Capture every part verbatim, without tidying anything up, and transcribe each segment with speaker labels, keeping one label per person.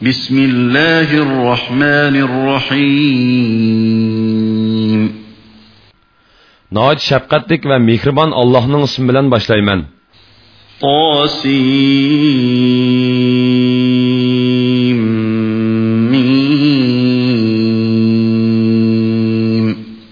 Speaker 1: Bismillahirrahmanirrahim.
Speaker 2: Nəhayət şəfqətlik və mehriban Allah'ın ismi bilan başlayman.
Speaker 1: Tasim mim.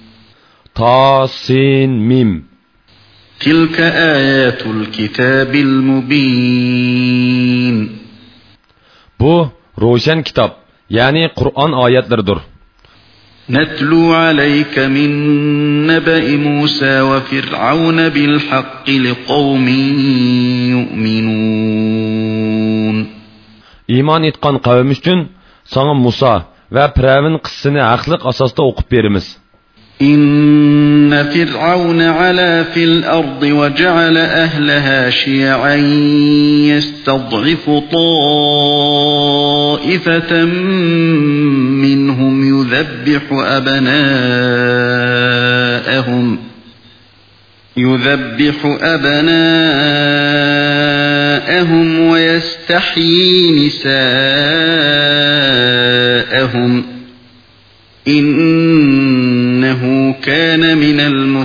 Speaker 2: Tasin mim.
Speaker 1: Tilka ayatul kitabil mubin.
Speaker 2: Bu roşan kitap, yani Kur'an ayetleridir.
Speaker 1: نتلو عليك من نبأ موسى وفرعون بالحق لقوم يؤمنون.
Speaker 2: İman etkan kavim üçün sana Musa ve Firavun kıssını haqlıq asasda okup berimiz.
Speaker 1: إن فرعون علا في الأرض وجعل أهلها شيعا يستضعف طائفة منهم يذبح أبناءهم يذبح أبناءهم ويستحيي نساءهم إنه كان من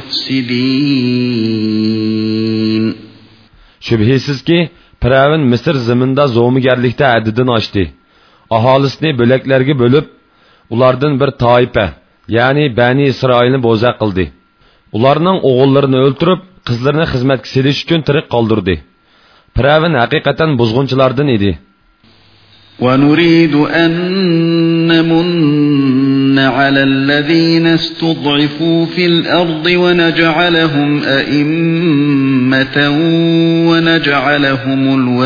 Speaker 1: المفسدين.
Speaker 2: Şübhesiz ki Firavun Mısır zimində zo'migarlikda haddidan oshdi. Aholisini bo'laklarga bo'lib, ulardan bir toifa, ya'ni Bani Isroilni bo'za qildi. Ularning o'g'illarini o'ltirib, qizlarini xizmatga selish uchun tiriq qoldirdi. Firavun haqiqatan buzg'unchilardan edi.
Speaker 1: ونريد أن نمن على الذين استضعفوا في الأرض ونجعلهم أئمة ونجعلهم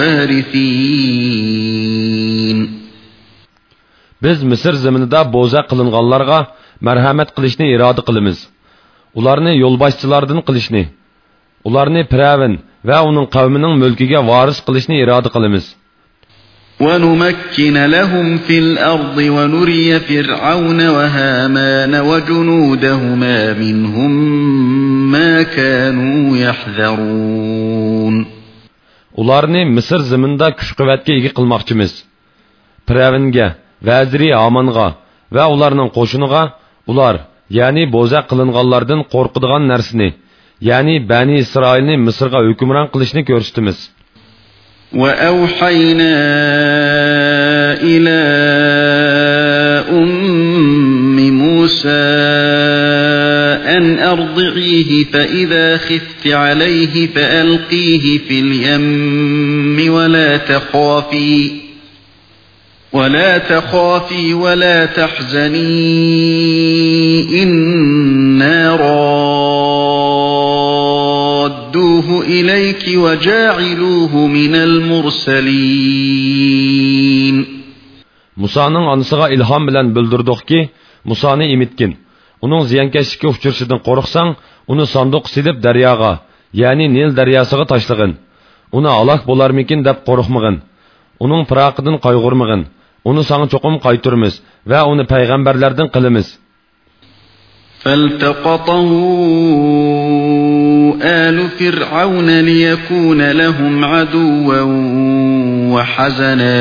Speaker 1: الوارثين.
Speaker 2: Biz Mısır zaminida bo'za qilinganlarga marhamat qilishni iroda qilamiz. Ularni yo'lboshchilardan qilishni, ularni Firavun va uning qavmining mulkiga varis qilishni iroda qilamiz.
Speaker 1: ونمكن لهم في الأرض ونري فرعون وهامان وجنودهما منهم ما كانوا يحذرون.
Speaker 2: Ularni Mısır zaminida kuch-quvvatga ega qilmoqchimiz. Firavunga, vaziri Hamonga va ularning qo'shiniga ular, ya'ni bo'za qilinganlardan qo'rqadigan narsani, ya'ni Bani Isroilni Misrga hukmron qilishni ko'rsatamiz.
Speaker 1: وأوحينا إلى أم موسى أن أرضعيه فإذا خفت عليه فألقيه في اليم ولا تخافي ولا تخافي ولا تحزني إنا رادوه إليك وجاعلوه من المرسلين.
Speaker 2: Musa'nın anısıga ilham bilen bildirdik ki, Musa'nı imitkin. Onun ziyankeşlikka uçurşidan qo'rqsang, uni sanduq silib daryoga, ya'ni Nil daryosiga tashlagin. Uni alaq bo'larmikin deb qo'rqmagin. Uning firoqidan qayg'urmagin. Uni sana cho'qim qaytirmiz va uni payg'ambarlardan qilamiz.
Speaker 1: فالتقطه آل فرعون ليكون لهم عدوا وحزنا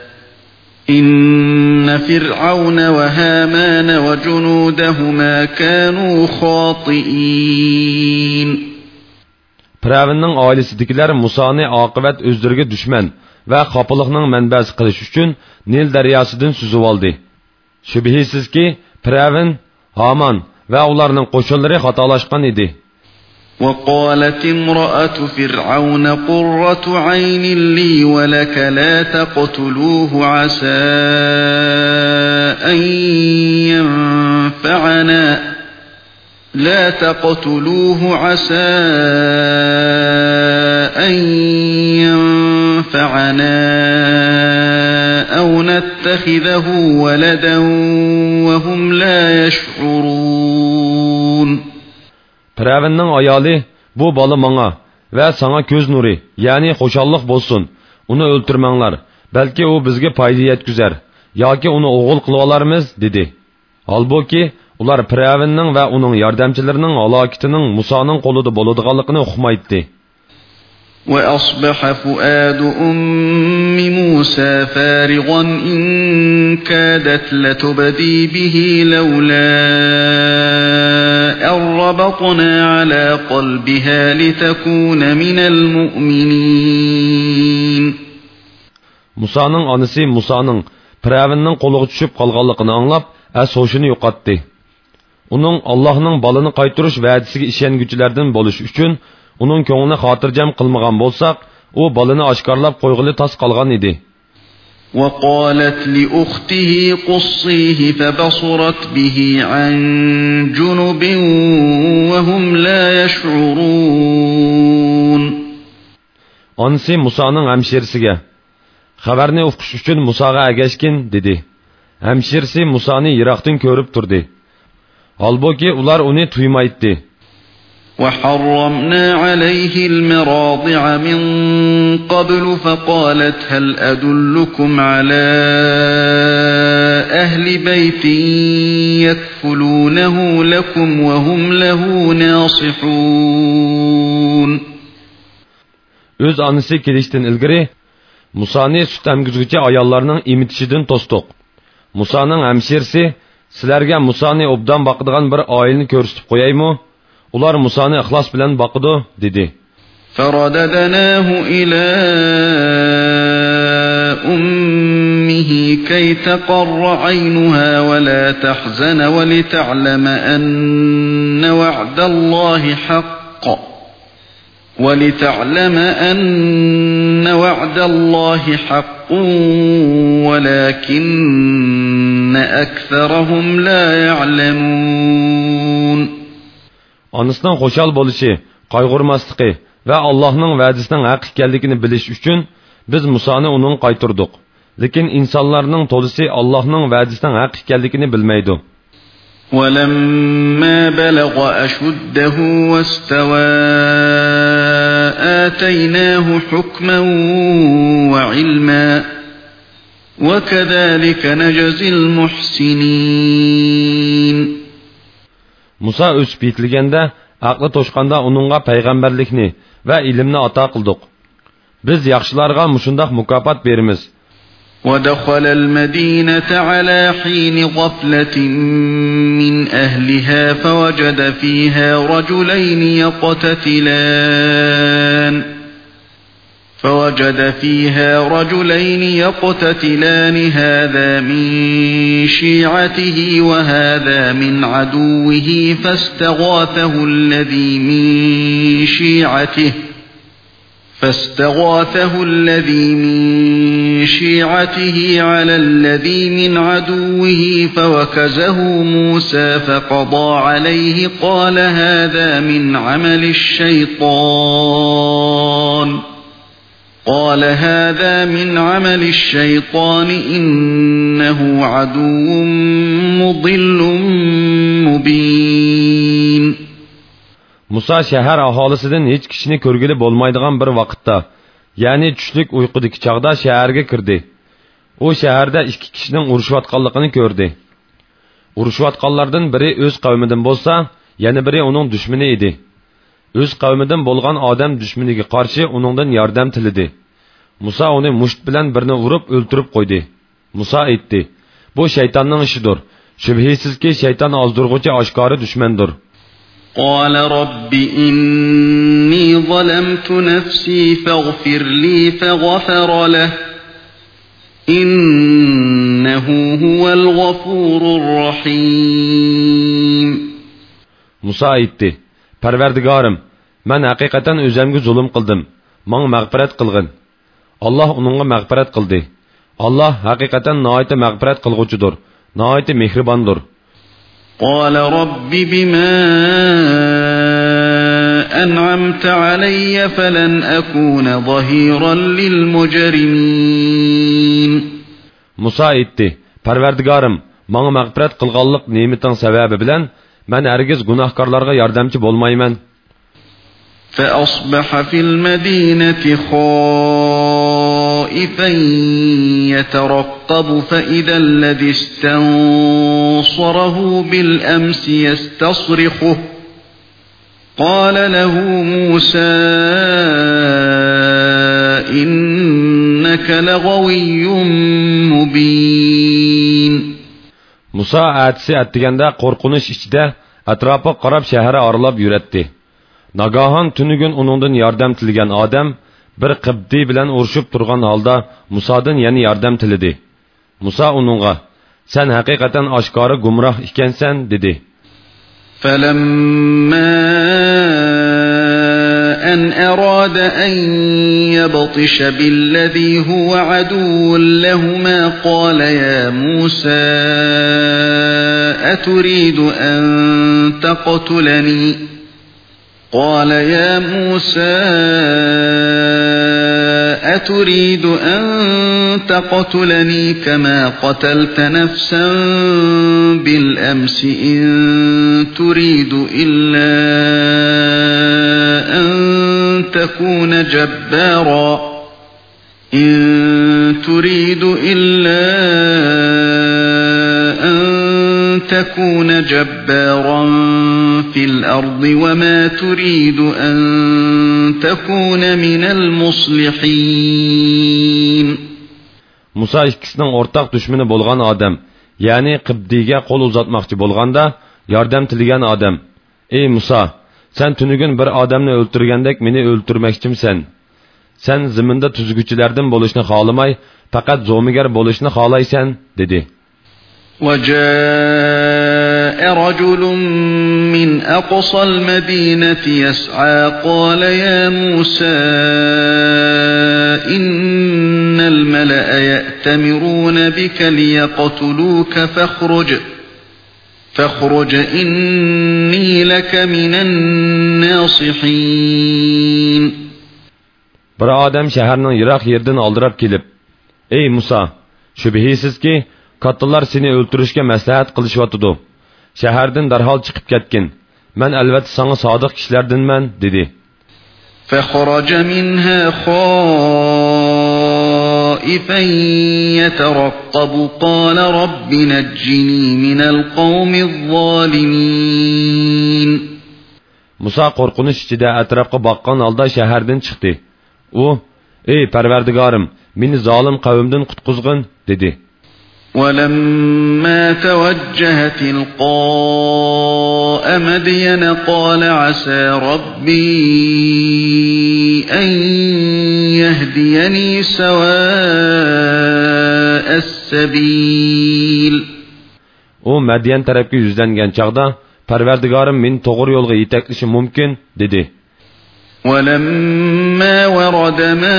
Speaker 1: إن فرعون وهامان وجنودهما كانوا خاطئين.
Speaker 2: Firavunning oilasidagilar Musa'ni oqibat o'zlariga dushman va xafalıqning manbasi qilish uchun Nil daryosidan suzib oldi. Shubhisizki Firavun, Haman va ularning qo'shinlari xatolashgan edi.
Speaker 1: وقالت امرأة فرعون قرة عين لي ولك لا تقتلوه عسى أن ينفعنا لا تقتلوه عسى أن ينفعنا أو نتخذه ولدا وهم لا يشعرون.
Speaker 2: Firavunning ayoli, bu bola menga va sana ko'z nuri, ya'ni xo'shallik bo'lsin. Uni o'ltirmanglar, balki u bizga foyda yetkazar yoki uni o'g'il qilib olarmiz dedi. Halbuki ular Firavunning va uning yordamchilarining halokatining Musoning qo'lida bo'ladiganligini uqmaydi.
Speaker 1: وأصبح فؤاد أم موسى فارغا إن كادت لتبدي به لولا أن ربطنا على قلبها لتكون من المؤمنين.
Speaker 2: Musa'nın anısı Musa'nın Firavunning qo'liga tushib qolganligini anglab, as hoshini yo'qotdi. Uning Allohning balini qaytarish va'dasiga ishonguchilardan bo'lish uchun uning ko'nglini xotirjam qilmagan bo'lsak, u balini oshkorlab qo'yg'ili tas qolgan edi.
Speaker 1: وقالت لأخته قصيه فبصرت به عن جنب وهم لا يشعرون.
Speaker 2: Anısı Musa'nın hemşirisiga xabarni o'qish uchun Musaga agashgin dedi. Hemşirisi Musa'ni yiroqdan ko'rib turdi. Halbuki ular uni tuymaydi.
Speaker 1: وحرمنا عليه المراضع من قبل فقالت هل أدلكم على أهل بيت يكفلونه لكم وهم له ناصحون.
Speaker 2: Öz anısı kelişten ilgiri Musa'ni süt emgizgüçi ayallarının imitişidin tostuk. Musa'nın hemşirisi sizlerge Musa'ni obdan bakıdığan bir ailini körüstüp koyayım. Ular Musa'ni ixlas bilan baqıdı dedi.
Speaker 1: فَرَدَدْنَاهُ إِلَى أُمِّهِ كَيْ تَقَرَّ عَيْنُهَا وَلَا تَحْزَنَ وَلِتَعْلَمَ أَنَّ وَعْدَ اللَّهِ حَقٌّ وَلِتَعْلَمَ أَنَّ وَعْدَ اللَّهِ حَقٌّ وَلَكِنَّ أَكْثَرَهُمْ لَا يَعْلَمُونَ. Anısının xoşal bolışı, qayg'urmaslığı ve Allah'ın vədisinin haq ekanligini bilish uchun biz Musa'ni onun qaytırdık. Lekin insanların tolisi Allah'ın vədisinin haq ekanligini bilmeydi. وَلَمَّا بَلَغَ أَشُدَّهُ وَاسْتَوَى آتَيْنَاهُ حُكْمًا وَعِلْمًا وَكَذَلِكَ نَجْزِي الْمُحْسِنِينَ.
Speaker 2: Musa ösüp yetilgende, aklı toşkanda onunla peygamberlikni ve ilimni ata kıldık. Biz yaxşılarga muşundaq mukafat berimiz.
Speaker 1: وَدَخَلَ الْمَدِينَةَ عَلَى حِينِ غَفْلَةٍ مِّنْ أَهْلِهَا فَوَجَدَ فِيهَا رَجُلَيْنِ يَقْتَتِلَانِ فوجد فيها رجلين يقتتلان هذا من شيعته وهذا من عدوه فاستغاثه الذي من شيعته فاستغاثه الذي من شيعته على الذي من عدوه فوكزه موسى فقضى عليه قال هذا من عمل الشيطان قال هذا من عمل الشيطان إنه عدو مضل مبين.
Speaker 2: Musa şəhər ahalisidən heç kişini körgülü bolmaydigan bir vaqtda, yani tushlik uyqudaki çağda şəhərə kirdi. O şəhərdə iki kişinin uruşuyotganligini gördü. Uruşuyotganlardan biri öz qavmidan bolsa, yana biri onun düşməni idi. Öz qavmidan bolgan odam düşmaniga qarshi uningdan yordam tilidi. Musa uni musht bilan birini urib o'ltirib qo'ydi. Musa aytdi: "Bu shaytonning ishidir. Shubhisizki shayton ozdurg'uchi oshkori dushmandir."
Speaker 1: قال رب إني ظلمت نفسي فاغفر لي فغفر له إنه هو الغفور الرحيم.
Speaker 2: Musa aytdi: "Parvardigorim, men haqiqatan o'zimga zulm qildim. Menga mag'firat qilgin." Allah onunğa mag'firat qildi. Allah haqiqatan nihoyat mag'firat qilguvchidir, nihoyat mehribondir.
Speaker 1: قال رب بما أنعمت علي فلن أكون ظهيرا للمجرمين.
Speaker 2: Musa aytdi: "Parvardigorim, menga mag'firat qilganlik ne'mating sababi bilan men hargiz gunohkorlarga yordamchi bo'lmayman."
Speaker 1: فأصبح في المدينة خائفا يترقب فإذا الذي استنصره بالأمس يستصرخه قال له موسى
Speaker 3: إنك لغوي مبين.
Speaker 2: Musa atisi atdiganda qo'rqinish ichida atrofiga qarab shahar oralab yuratdi. Nagahan tunigun uningdan yordam tilgan odam bir qibdi bilan urushib turgan holda Musadan yana yordam tilidi. Musa uningga: "Sen haqiqatan oshkora gumroh ekansan" dedi.
Speaker 3: فَلَمَّا أَنْ أَرَادَ أَنْ يَبْطِشَ بِالَّذِي هُوَ عَدُوٌّ لَهُمَا قَالَ يَا مُوسَى أَتُرِيدُ أَنْ تَقْتُلَنِي قَالَ يَا مُوسَى أَتُرِيدُ أَنْ تَقْتُلَنِي كَمَا قَتَلْتَ نَفْسًا بِالْأَمْسِ إِنْ تُرِيدُ إِلَّا أَنْ تَكُونَ جَبَّارًا إِنْ تُرِيدُ إِلَّا أَنْ تَكُونَ جَبَّارًا فِي الْأَرْضِ وَمَا تُرِيدُ أَنْ تَكُونَ مِنَ الْمُصْلِحِينَ.
Speaker 2: Musa ikkisining o'rtaq dushmani bo'lgan odam, ya'ni Qibdiga qo'l uzatmoqchi bo'lganda yordam tilgan odam: "Ey Musa, sen tunugun bir odamni o'ltirgandek meni o'ltirmoqchimsan. Sen zaminda tuzguchilardan bo'lishni xohlamay, faqat zo'migar bo'lishni xohlaysan" dedi.
Speaker 3: وَجَاءَ رَجُلٌ مِّنْ أَقْصَى الْمَدِينَةِ يَسْعَى قَالَ يَا مُوسَى إِنَّ الْمَلَأَ يَأْتَمِرُونَ بِكَ لِيَقْتُلُوكَ فَاخْرُجْ فَاخْرُجْ إِنِّي لَكَ مِنَ النَّاصِحِينَ.
Speaker 2: Bir odam shaharning yiroq yerdan oldirab kelib: "Ey Musa, shubhisizki kattalar seni o'ltirishga maslahat qilishyotidi. Shahardan darhol chiqib ketgin. Men albatta sana sodiq kishilardanman" dedi.
Speaker 3: فَخَرَجَ مِنْهَا خَائِفًا يَتَرَقَّبُ قَالَ رَبِّ نَجِّنِي مِنَ الْقَوْمِ الظَّالِمِينَ.
Speaker 2: Musa qo'rqinish ichida atrofga boqqan holda shahardan chiqdi. U: "Ey Parvardigorim, meni zolim qavmdan qutqizgin" dedi.
Speaker 3: وَلَمَّا تَوَجَّهَ تِلْقَاءَ مَدْيَنَ قَالَ عَسَى رَبِّي أَنْ يَهْدِيَنِي سَوَاءَ السَّبِيلِ.
Speaker 2: O Madyan tarafga yuzlangan chaqda Parvardigorim meni to'g'ri yo'lga yetaklishi mumkin dedi.
Speaker 3: وَلَمَّا وَرَدَ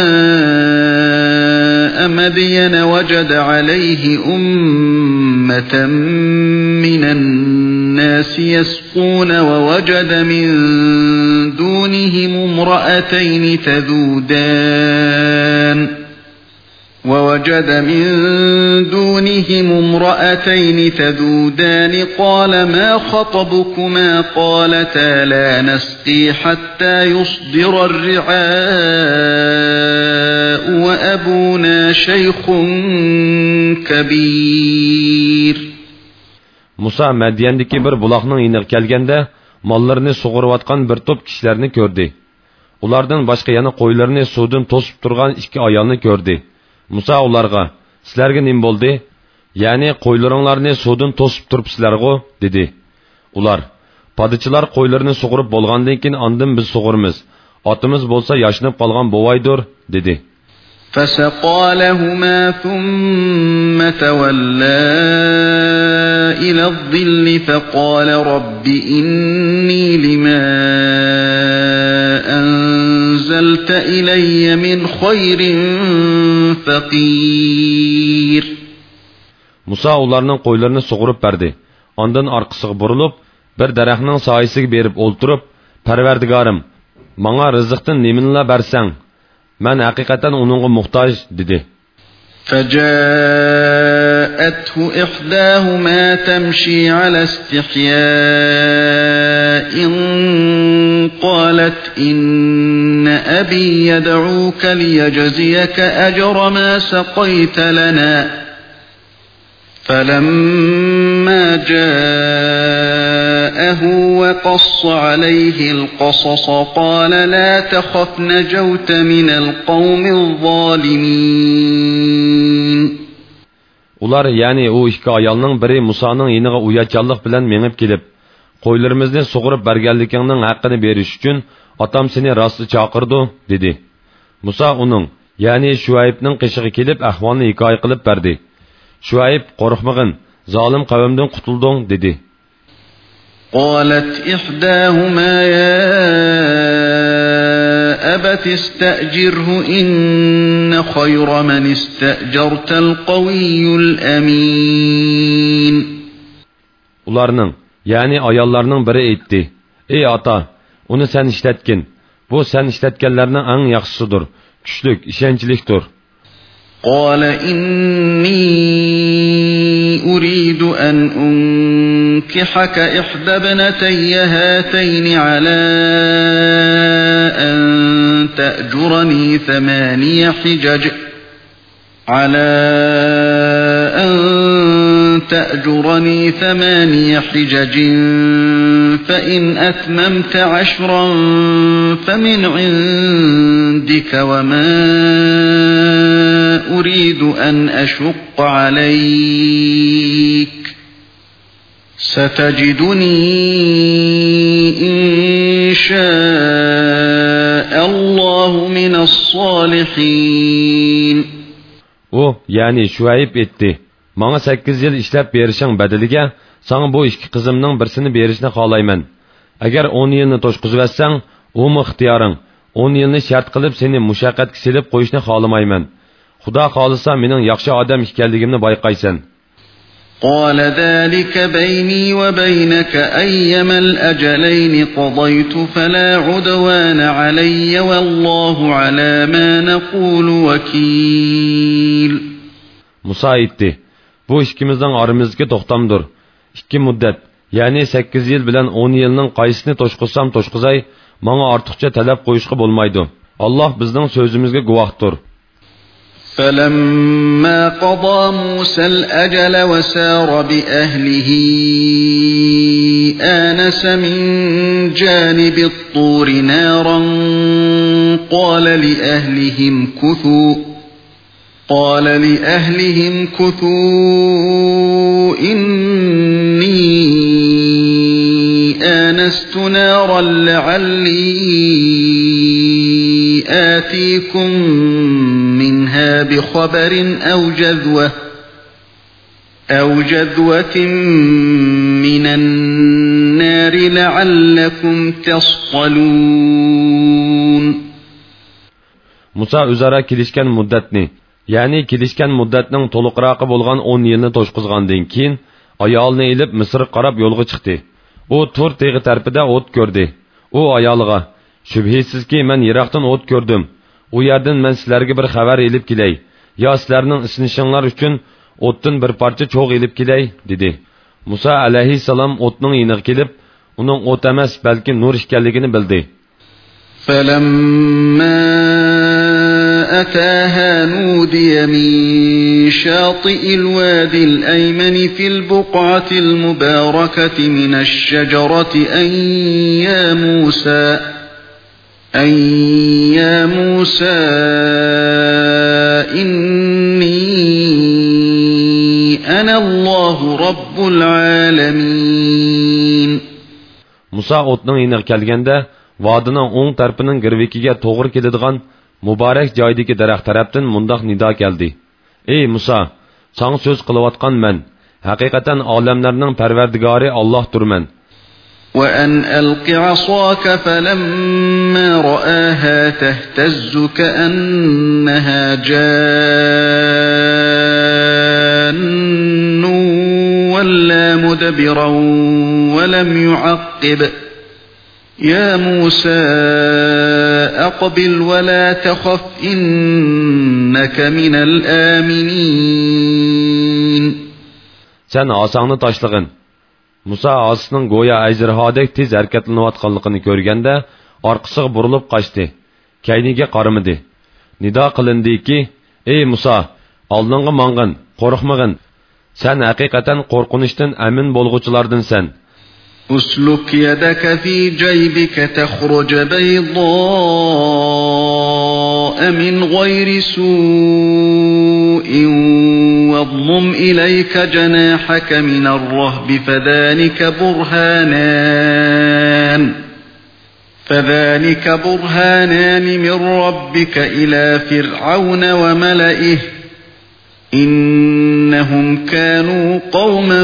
Speaker 3: مَاءَ مَدْيَنَ وَجَدَ عَلَيْهِ أُمَّةً مِّنَ النَّاسِ يَسْقُونَ وَوَجَدَ مِن دُونِهِمُ امْرَأَتَيْنِ تَذُودَانِ وَوَجَدَ مِن دُونِهِمُ امْرَأَتَيْنِ تَذُودَانِ قَالَ مَا خَطْبُكُمَا قَالَتَا لَا نَسْقِي حَتَّى يُصْدِرَ الرِّعَاءُ وَأَبُونَا شَيْخٌ كَبِيرٌ.
Speaker 2: Musa Madiyandagi bir buloqning yeniga kelganda mollarini sug'urayotgan bir to'p kishilarni ko'rdi. Ulardan boshqa yana qo'ylarni suvdan to'sib turgan ikki ayolni ko'rdi. Musa ularga: "Sizlarga nim bo'ldi? Ya'ni qo'ylaringlarni suvdan to'sib turibsizlar-ku" dedi. Ular: "Podachilar qo'ylarini sug'urib bo'lgandan keyin ondan biz sug'urmiz. Otimiz bo'lsa yashnab qolgan bo'vaydir" dedi.
Speaker 3: فَسَقَى لَهُمَا ثُمَّ تَوَلَّى إِلَى الظِّلِّ فَقَالَ رَبِّ إِنِّي لِمَا أَنزَلْتَ إِلَيَّ مِنْ خَيْرٍ فَقِيرٌ.
Speaker 2: Musa ularning qo'ylarini sug'urib berdi. Ondan orqasiga burilib, bir daraxtning soyasiga berib o'ltirib, "Parvardigorim, menga rizqdan nimani bersang, men haqiqatan uningga muhtoj" dedi.
Speaker 3: فَجَاءَتْهُ إِحْدَاهُمَا تَمْشِي عَلَى اسْتِحْيَاءٍ قَالَتْ إِنَّ أَبِي يَدْعُوكَ لِيَجْزِيَكَ أَجْرَ مَا سَقَيْتَ لَنَا فَلَمَّا جَاءَهُ وَقَصَّ عَلَيْهِ الْقَصَصَ قَالَ لَا تَخَفْ نَجَوْتَ مِنَ الْقَوْمِ الظَّالِمِينَ.
Speaker 2: Ular yani o ikki ayolning biri Musoning yeniga uyatchanlik bilan mengib kelib, qo'ylarimizni sug'urib berganligingning haqqini berish uchun otam seni rostli chaqirdi dedi. Musa uning, yani Shuaybning qishig'i kelib ahvolni hikoya qilib berdi. Shuayb qo'rqmag'in, zolim qavmdan qutulding dedi.
Speaker 3: قالت إحداهما يا أبت استأجره إن خير من استأجرت القوي الأمين.
Speaker 2: Ularning, yani ayollarning biri aytdi: "Ey ata, uni sen ishlatgin. Bu sen ishlatganlarning eng yaxshisidir, kuchlik, ishonchlikdir."
Speaker 3: قال إني أريد أن أنكحك إحدى ابنتي هاتين على أن تأجرني ثماني حجج على أن تأجرني ثماني حجج فإن أتممت عشرا فمن عندك وما أريد أن أشق عليك ستجدني إن شاء الله من الصالحين.
Speaker 2: O, yani Shuayb etdi. Bana sakkiz yıl işlep berişin bedeliga, sana bu iki kızımның birisini berişini xalayman. Agar o'n yılni to'shqizib etsan, o mu ixtiyoring. o'n yılni shart qilib seni mushaqqatga silib qo'yishni xalamayman. Xudo xolisa mening yaxshi odam ekanligimni bayqaysan.
Speaker 3: قال ذلك بيني وبينك أيما الأجلين قضيت فلا عدوان علي والله على ما نقول وكيل.
Speaker 2: Musa aytdi: Bu ikkimizning aramizga to'xtamdir. Ikki muddat, ya'ni sakkiz yil bilan o'n yilning qaysini to'shqizsam to'shqizay, menga ortiqcha talab qo'yishga bo'lmaydi. Alloh bizning so'zimizga guvohdir.
Speaker 3: فَلَمَّا قَضَى مُوسَى الْأَجَلَ وَسَارَ بِأَهْلِهِ آنَسَ مِنْ جَانِبِ الطُّورِ نَارًا قَالَ لِأَهْلِهِمْ كُثُوا قَالَ لِأَهْلِهِمْ كُثُوا إِنِّي آنَسْتُ نَارًا لَعَلِّي آتيكم منها بخبر أو جذوة أو جذوة من النار لعلكم تصطلون.
Speaker 2: Musa o'zaro kelishgan muddatni, ya'ni kelishgan muddatning to'liqroqi bo'lgan o'n yilni to'shqizgandan keyin ayolni elib Misrga qarab yo'lga chiqdi. U Tur teg'i tarafida o't ko'rdi. U ayoliga: "Shubhisizki men Yiroqdan o't ko'rdim. U yerdan men sizlarga bir xabar elib kelay, yo sizlarning isnishinglar uchun o'tdan bir parcha cho'g' elib kelay" dedi. Musa alayhissalom o'tning yeniga kelib, uning o't emas, balki nur ekanligini bildi.
Speaker 3: فَلَمَّا أَتَاهَا نُودِيَ مِنْ شَاطِئِ الْوَادِ الْأَيْمَنِ فِي الْبُقْعَةِ الْمُبَارَكَةِ مِنَ الشَّجَرَةِ أَنْ يَا مُوسَى أَنْ يَا مُوسَى إِنِّي أَنَا اللَّهُ رَبُّ الْعَالَمِينَ.
Speaker 2: Musa o'tning yeniga kelganda, vodining o'ng tarafining girvikiga to'g'ri keladigan muborak joydagi daraxt tarafdan mundoq nido keldi: "Ey Musa, sana so'z qilayotgan men, haqiqatan olamlarning parvardigori Allohdirman."
Speaker 3: وَأَنْ أَلْقِ عَصَاكَ فَلَمَّا رَآهَا تَهْتَزُّ كَأَنَّهَا جَانٌّ وَلَّى مُدْبِرًا وَلَمْ يُعَقِّبْ يَا مُوسَى أَقْبِلْ وَلَا تَخَفْ إِنَّكَ مِنَ الْآمِنِينَ.
Speaker 2: Sen asağını taşlığın. Musa asının goya ejderhodek tez harekatlanayotganligini ko'rganda orqasiga burilib qochdi. Kayniga qaramadi. Nido qilindiki: "Ey Musa, oldinga mang'in, qo'rqmag'in.
Speaker 1: Sen hakikaten korkunuştan emin bolğuçulardansan.
Speaker 3: أسلك يدك في جيبك تخرج بيضاء من غير سوء واضمم إليك جناحك من الرهب فذلك برهانان فذلك برهانان من ربك إلى فرعون وملئه إنهم كانوا قوما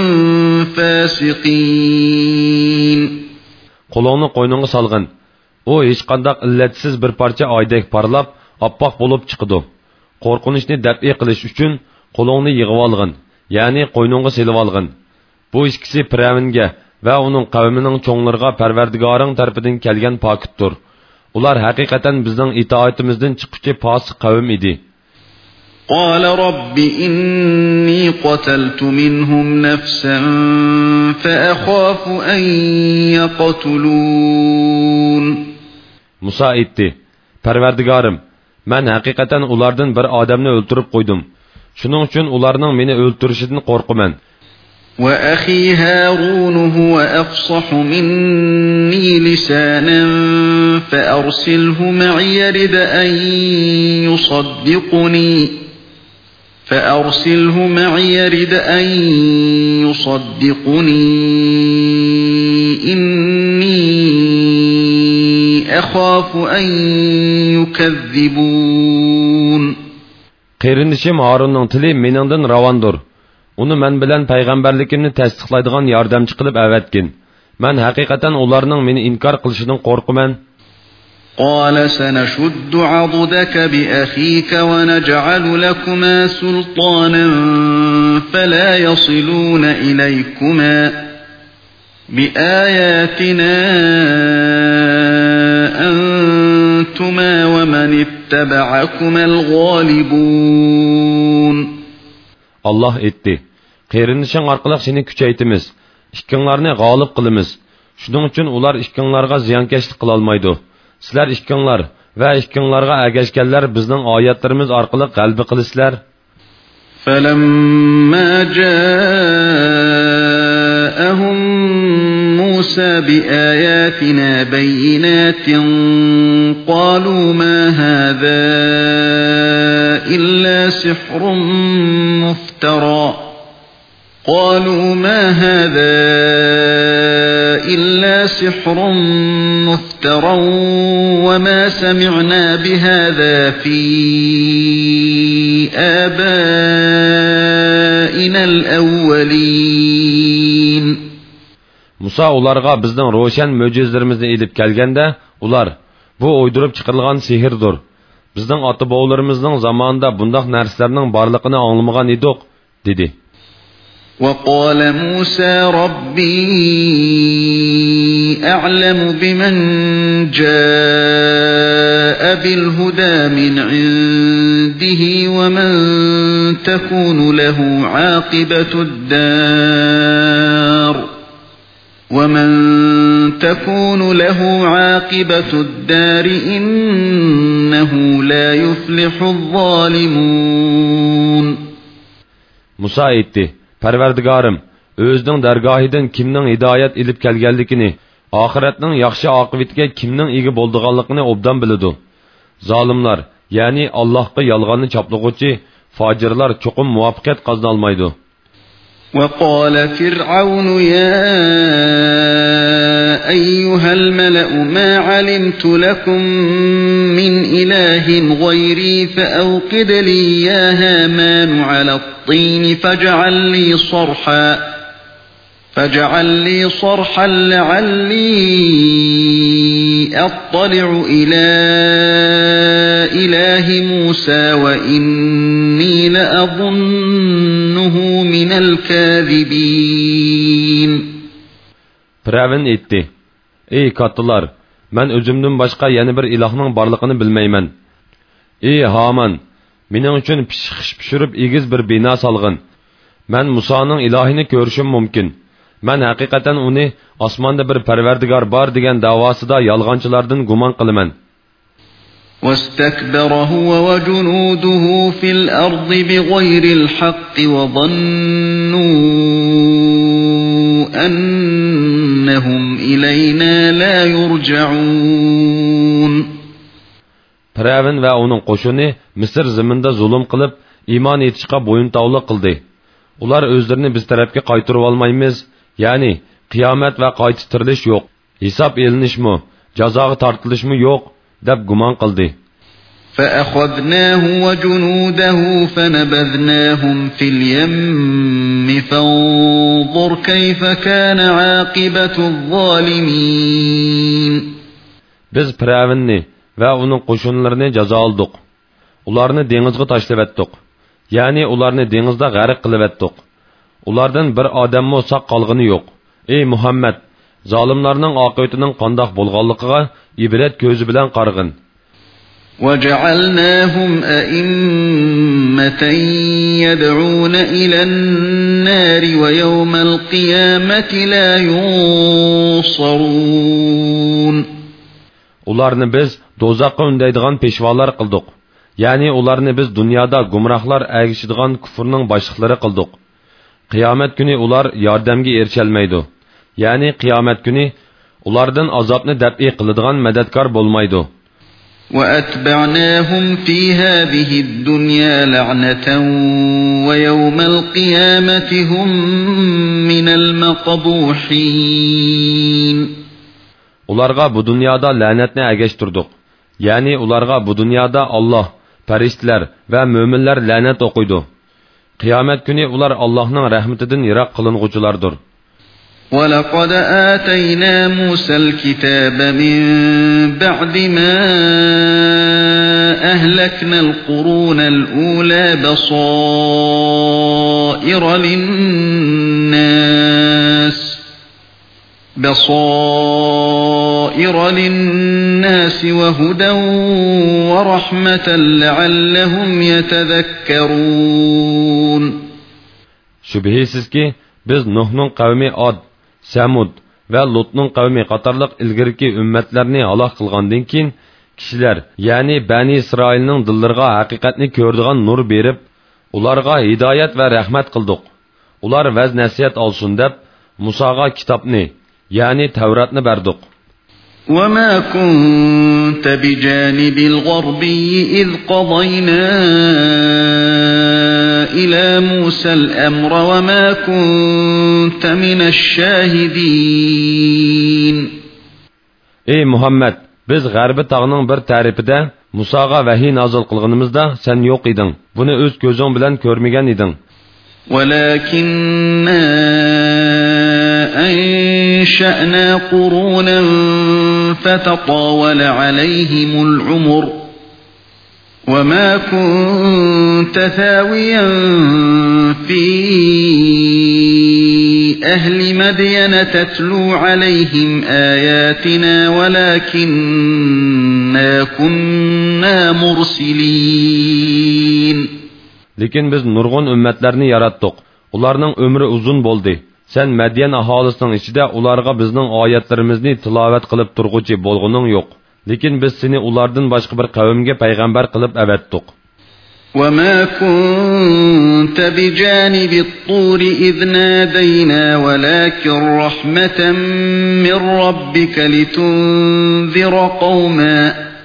Speaker 3: فاسقين.
Speaker 1: Qolunu qo'yningga solg'in. U hech qanday illatsiz bir parcha oydek parlab, oppoq bo'lib chiqdi. Qo'rqinishni daf'i qilish uchun qo'lingni yig'ib olg'in, ya'ni qo'yningga selib olg'in. Bu ikkisi Firavunga va uning qavmining cho'nglariga Parvardigoring tarafidan kelgan pokitdir. Ular haqiqatan bizning itoatimizdan chiquvchi fosiq qavm edi.
Speaker 3: قال رب إني قتلت منهم نفسا فأخاف أن يقتلون.
Speaker 1: Musa aytdi: Parvardigorim, men haqiqatan ulardan bir odamni o'ldirib qo'ydim. Shuning uchun ularning meni o'ldirishidan qo'rqaman.
Speaker 3: وأخي هارون هو أفصح مني لسانا فأرسله معي يرد أن يصدقني فأرسله معي يرد أن يصدقني إني أخاف أن يكذبون.
Speaker 1: Qerinishim Harunning tili meningdan ravandır. Onu men bilan payg'ambarligimni tasdiqlaydigan yordamchi qilib avatgin. Men haqiqatan ularning meni inkor qilishidan qo'rqaman.
Speaker 3: قال سنشد عضدك بأخيك ونجعل لكما سلطانا فلا يصلون إليكما بآياتنا أنتما ومن اتبعكما الغالبون.
Speaker 1: Allah etti. Qerinishing orqali seni kuchaytimiz. Ikkinglarni g'olib qilamiz. Shuning uchun ular ikkinglarga ziyonkashlik qila olmaydi. Sizlar ikkinglar va ikkinglarga agashganlar bizning oyatlarimiz orqali g'alaba qilisizlar.
Speaker 3: فَلَمَّا جَاءَهُم مُوسَى بِآيَاتِنَا بَيِّنَاتٍ قَالُوا مَا هَذَا إِلَّا سِحْرٌ مُفْتَرًى قالوا ما هذا إلا سحر مفترى وما سمعنا بهذا في آبائنا الأولين.
Speaker 1: Musa ularga bizning ro'shan mo'jizlarimizni elib kelganda, ular bu o'ydirib chiqarilgan sehrdir. Bizning ota-bobolarimizning zamonida bunday narsalarning borligini anglamagan edik, dedi.
Speaker 3: وقال موسى ربي أعلم بمن جاء بالهدى من عنده ومن تكون له عاقبة الدار ومن تكون له عاقبة الدار إنه لا يفلح الظالمون.
Speaker 1: Musa aytdi: Parvardigorim, o'zining dargohidan kimning hidoyat ilib kelganligini, oxiratning yaxshi oqibatiga kimning ega bo'lganligini obdan biladi. Zolimlar, ya'ni Allohga yolg'onni choplag'uvchi fojirlar cho'qim muvaffaqiyat qozona olmaydi.
Speaker 3: وقال فرعون يا أيها الملأ ما علمت لكم من إله غيري فأوقد لي يا هامان على الطين فاجعل لي صرحا فاجعل لي صرحا لعلي أطلع إلى إله موسى وإني لأظنه من الكاذبين.
Speaker 1: Firavun aytdi: Ey kattalar, men o'zimdan boshqa yana bir ilohning borligini bilmayman. Ey Haman, mening uchun pishqish pishirib egiz bir bino solg'in. Men Musoning ilohini ko'rishim mumkin. Men haqiqatan uni osmonda bir Parvardigor bor degan davosida yolg'onchilardan gumon qilaman.
Speaker 3: واستكبر هو وجنوده في الأرض بغير الحق وظنوا أنهم إلينا لا يرجعون.
Speaker 2: Firavun va uning qo'shini Misr zaminda zulm qilib, iymon etishga bo'yintovliq qildi. Ular o'zlarini biz tarafga qaytarib olmaymiz, ya'ni qiyomat va qayta tirilish yo'q, hisob elinishmi, jazoga tortilishmi yo'q deb gumon qildi.
Speaker 3: فأخذناه وجنوده فنبذناهم في اليم فانظر كيف كان عاقبة الظالمين.
Speaker 2: Biz Firavunni va uning qo'shinlarini jazo oldik. Ularni dengizga tashlab etdik. Ya'ni ularni dengizda g'arq qilib etdik. Ulardan bir odammo saq qolgani yo'q. Ey Muhammad, zolimlarning oqibatining qandoq bo'lganligiga ibrat ko'zi bilan qarag'in.
Speaker 3: وَجَعَلْنَاهُمْ أَئِمَّةً يَدْعُونَ إِلَى النَّارِ وَيَوْمَ الْقِيَامَةِ لَا يُنصَرُونَ. Ularni
Speaker 2: biz do'zaxga undaydigan peshvolar qildik. Ya'ni ularni biz dunyoda gumrohlar agishadigan kufrning boshliqlari qildik. Qiyomat kuni ular yordamga erisholmaydi. Ya'ni qiyomat kuni ulardan azobni dab'i qiladigan madadkor bo'lmaydi.
Speaker 3: وَأَتْبَعْنَاهُمْ فِي هَذِهِ الدُّنْيَا لَعْنَةً وَيَوْمَ الْقِيَامَةِ هُمْ مِنَ الْمَقْبُوحِينَ.
Speaker 2: Ularga bu dunyoda la'natni agashtirdik. Ya'ni ularga bu dunyoda Alloh, farishtalar va mo'minlar la'nat o'qiydi. Qiyomat kuni ular Allohning rahmatidan yiroq qilinguchilardir.
Speaker 3: وَلَقَدْ آتَيْنَا مُوسَى الْكِتَابَ مِنْ بَعْدِ مَا أَهْلَكْنَا الْقُرُونَ الْأُولَى بَصَائِرَ لِلنَّاسِ بَصَائِرَ لِلنَّاسِ وَهُدًى وَرَحْمَةً لَعَلَّهُمْ يَتَذَكَّرُونَ.
Speaker 2: Şübihisiz ki biz Nuh'nun kavmi Ad, Samud ve Lut'nun kavmi qatarlıq ilgirki ümmetlerini halak kılgandan keyin kişiler, yani Bani İsrail'nin dillariga haqiqatni ko'rdigan nur berib, ularga hidayet ve rahmet kıldık. Ular vaz nasihat olsun deb Musaga kitapni, yani Tevratni berdik.
Speaker 3: وَمَا كُنْتَ بِجَانِبِ الْغَرْبِيِّ إِذْ قَضَيْنَا إِلَى مُوسَى الْأَمْرَ وَمَا كُنْتَ مِنَ الشَّاهِدِينَ.
Speaker 2: Ey Muhammed, biz G'arbi tağının bir tarafida Musaga vahiy nazil qilganimizda sen yo'q eding. Buni o'z ko'zing bilan ko'rmagan eding.
Speaker 3: وَلَكِنَّا أَنشَأْنَا قُرُونًا فَتَطَاوَلَ عَلَيْهِمُ الْعُمُرُ وَمَا كُنْتَ ثَاوِيًا فِي أَهْلِ مَدْيَنَ تَتْلُو عَلَيْهِمْ آيَاتِنَا وَلَكِنَّا كُنَّا مُرْسِلِينَ.
Speaker 2: Lekin biz nurg'un ummatlarni yaratdik. Ularning umri uzun bo'ldi. Sen Madyan aholisining ichida ularga bizning oyatlarimizni tilovat qilib turg'uchi bo'lg'uning yo'q. Lekin biz seni ulardan boshqa bir qavmga payg'ambar qilib avatdik.
Speaker 3: وَمَا كُنْتَ بِجَانِبِ الطُّورِ إِذْ نَادَيْنَا وَلَكِنْ رَحْمَةً مِّن رَّبِّكَ لِتُنذِرَ قَوْمًا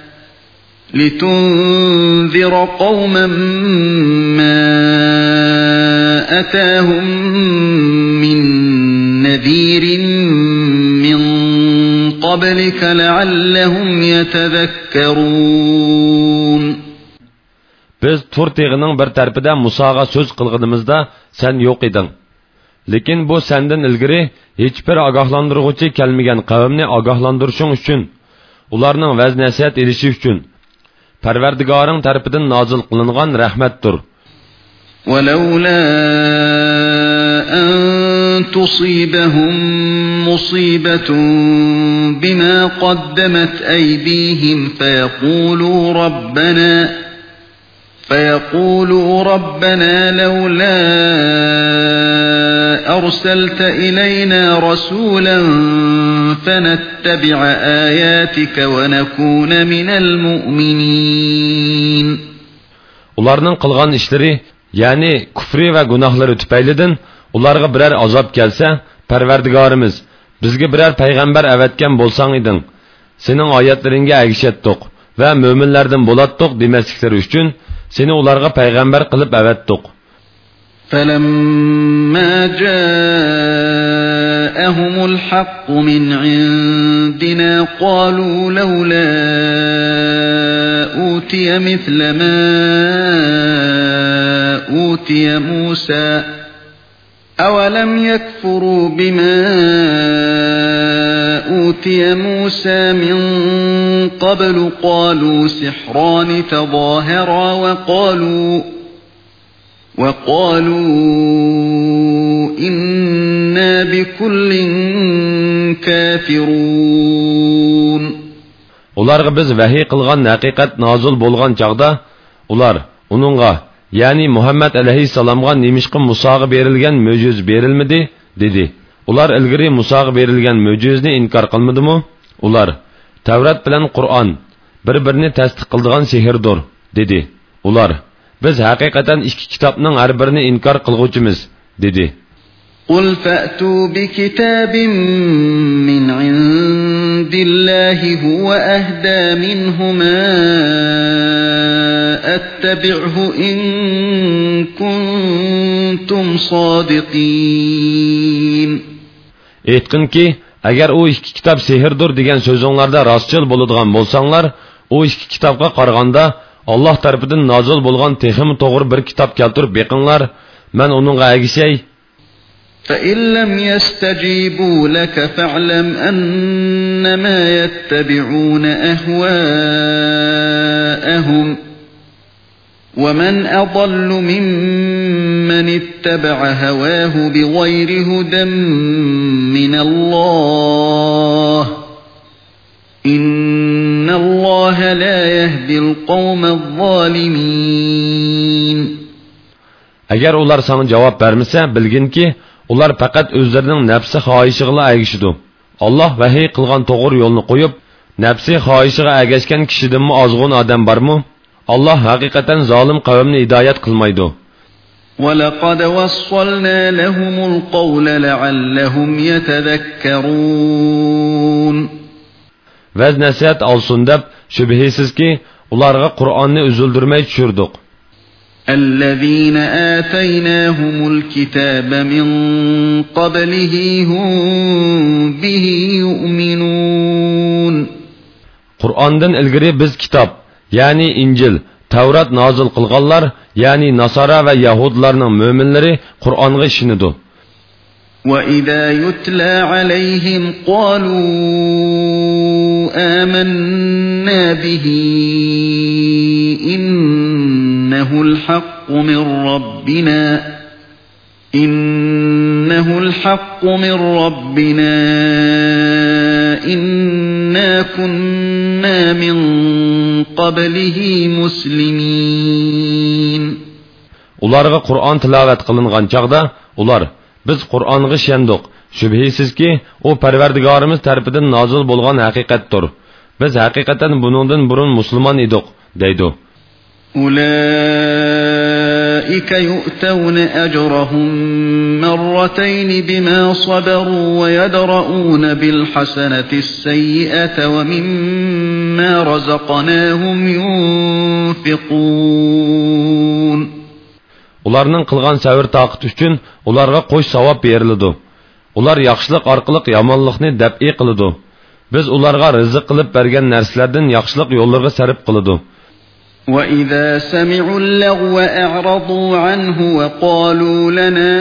Speaker 3: لِتُنذِرَ قَوْمًا مَّا أَتَاهُم مِّن نَّذِيرٍ مِّن قَبْلِكَ لَعَلَّهُمْ يَتَذَكَّرُونَ.
Speaker 2: Biz Tur tağının bir tarafida Musaga söz qilganimizda sen yo'q eding. Lekin bu sendan ilgari hech bir ogohlantiruvchi kelmagan qavmni ogohlantirishing uchun, ularning vaz nasihat edishi uchun Parvardigoring tarafidan nozil qilingan rahmatdir.
Speaker 3: وَلَوْلَا أَن تُصِيبَهُم مُّصِيبَةٌ بِمَا قَدَّمَتْ أَيْدِيهِمْ فَيَقُولُوا رَبَّنَا فَيَقُولُوا رَبَّنَا لَوْلَا أَرْسَلْتَ إِلَيْنَا رَسُولًا فنتبع آياتك ونكون من المؤمنين.
Speaker 2: Ularning qilgan ishlari, ya'ni kufri va gunohlari tufaylidan ularga biror azob kelsa, Parvardigorimiz, bizga biror payg'ambar avatgan bo'lsang eding, sening oyatlaringga agishatdiq va mo'minlardan bo'latdiq demasliklari uchun seni ularga payg'ambar qilib avatdiq.
Speaker 3: فَلَمَّا جَاءَهُمُ الْحَقُّ مِنْ عِنْدِنَا قَالُوا لَوْلَا أُوتِيَ مِثْلَ مَا أُوتِيَ مُوسَى أَوَلَمْ يَكْفُرُوا بِمَا أُوتِيَ مُوسَى مِنْ قَبْلُ قَالُوا سِحْرَانِ تَظَاهَرَا وَقَالُوا وَقَالُوا إِنَّا بِكُلٍّ كَافِرُونَ.
Speaker 2: Ularga biz vahiy qilgan haqiqat nozil bo'lgan chaqda ular uningga, ya'ni Muhammad alayhissalomga nemishqa Musoga berilgan mo'jiz berilmidi dedi. Ular ilgari Musoga berilgan mo'jizni inkor qilmadimi? Ular Tavrat bilan Qur'on bir-birini tasdiq qiladigan sehrdir dedi. Ular biz haqiqatan ikki kitobning har birini inkor qilguvchimiz dedi.
Speaker 3: قُلْ فَأْتُوا بِكِتَابٍ مِّنْ عِندِ اللَّهِ هُوَ أَهْدَى مِنْهُمَا أَتَّبِعْهُ إِن كُنتُمْ صَادِقِينَ.
Speaker 2: Aytqin ki, agar o ikki kitob sehrdir degan so'zinglarda rostchil bo'ladigan bo'lsanglar, o ikki kitobga qaraganda Allah tarafidan nozil bo'lgan texim to'g'ri bir kitob keltirib beqinglar, men uningga agishay.
Speaker 3: فَإِن لَّمْ يَسْتَجِيبُوا لَكَ فَاعْلَمْ أَنَّمَا يَتَّبِعُونَ أَهْوَاءَهُمْ وَمَنْ أَضَلُّ مِمَّنِ اتَّبَعَ هَوَاهُ بِغَيْرِ هُدًى مِّنَ اللَّهِ إِنَّ اللَّهَ لَا يَهْدِي الْقَوْمَ الظَّالِمِينَ.
Speaker 2: Agar ular sana javob bermasa, bilgin ki ular faqat o'zlarining nafsi xohishiga ergishidi. Alloh vahiy qilgan to'g'ri yo'lni qo'yib, nafsi xohishiga ergashgan kishidanmi ozg'un odam bormi? Alloh haqiqatan zolim qavmni hidoyat qilmaydi.
Speaker 3: وَلَقَدْ وَصَّلْنَا لَهُمُ الْقَوْلَ لَعَلَّهُمْ يَتَذَكَّرُونَ.
Speaker 2: Vaz nasihat olsun deb shubhisizki ularga Qur'onni üzüldürmey tushirdik.
Speaker 3: الذين آتيناهم الكتاب من قبله هم به يؤمنون.
Speaker 2: Qur'ondan ilgari biz kitob, ya'ni Injil, Tavrat nozil qilganlar, ya'ni Nasara va Yahudlarning mo'minlari Qur'onga ishonadi.
Speaker 3: وَإِذَا يُتْلَى عَلَيْهِمْ قَالُوا آمَنَّا بِهِ إِنَّهُ الْحَقُّ مِنْ رَبِّنَا إِنَّهُ الْحَقُّ مِنْ رَبِّنَا إِنَّا كُنَّا مِنْ قَبْلِهِ مُسْلِمِينَ.
Speaker 2: Ularga Qur'on tilovat qilingan chaqda ular biz Qur'onga ishondik. Shubhisizki, u Parvardigorimiz tarafidan nozil bo'lgan haqiqatdir. Biz haqiqatan buningdan burun musulmon edik, deydi.
Speaker 3: أُولَئِكَ يُؤْتَوْنَ أَجْرَهُم مَّرَّتَيْنِ بِمَا صَبَرُوا وَيَدْرَؤُونَ بِالْحَسَنَةِ السَّيِّئَةَ وَمِمَّا رَزَقْنَاهُمْ يُنْفِقُونَ.
Speaker 2: Ularning qilgan sabr taqat uchun ularga qo'sh savob beriladi. Ular yaxshilik orqali yomonlikni dab'i qiladi. Biz ularga rizq qilib bergan narsalardan yaxshilik yo'llarga sarf qiladi.
Speaker 3: وَإِذَا سَمِعُوا اللَّغْوَ أَعْرَضُوا عَنْهُ وَقَالُوا لَنَا